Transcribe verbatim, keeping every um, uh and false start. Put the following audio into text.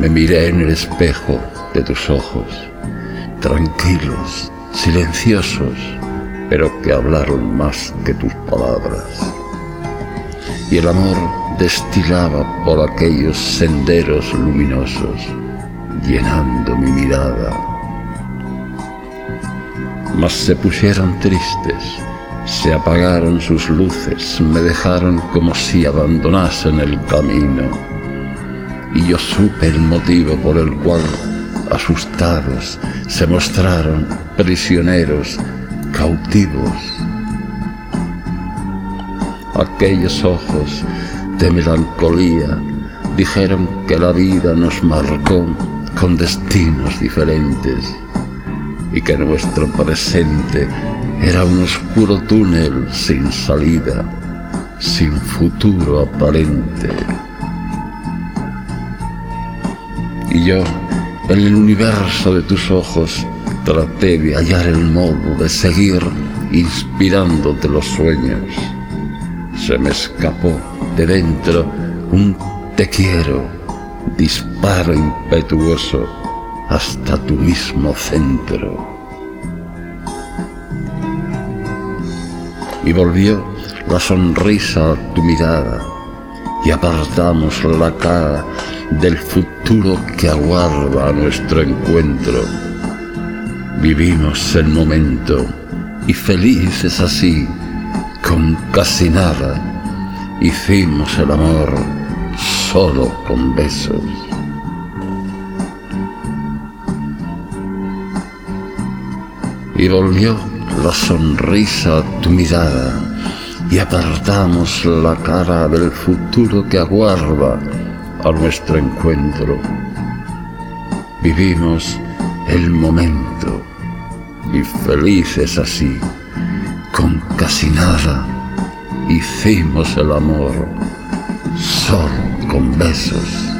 Me miré en el espejo de tus ojos, tranquilos, silenciosos, pero que hablaron más que tus palabras. Y el amor destilaba por aquellos senderos luminosos, llenando mi mirada. Mas se pusieron tristes, se apagaron sus luces, me dejaron como si abandonasen el camino. Y yo supe el motivo por el cual, asustados, se mostraron prisioneros, cautivos. Aquellos ojos de melancolía dijeron que la vida nos marcó con destinos diferentes y que nuestro presente era un oscuro túnel sin salida, sin futuro aparente. Y yo, en el universo de tus ojos, traté de hallar el modo de seguir inspirándote los sueños. Se me escapó de dentro un te quiero, disparo impetuoso hasta tu mismo centro. Y volvió la sonrisa a tu mirada y apartamos la cara del futuro que aguarda a nuestro encuentro. Vivimos el momento y felices así, con casi nada, hicimos el amor solo con besos. Y volvió la sonrisa a tu mirada y apartamos la cara del futuro que aguarda a nuestro encuentro. Vivimos el momento y felices así, con casi nada, hicimos el amor solo con besos.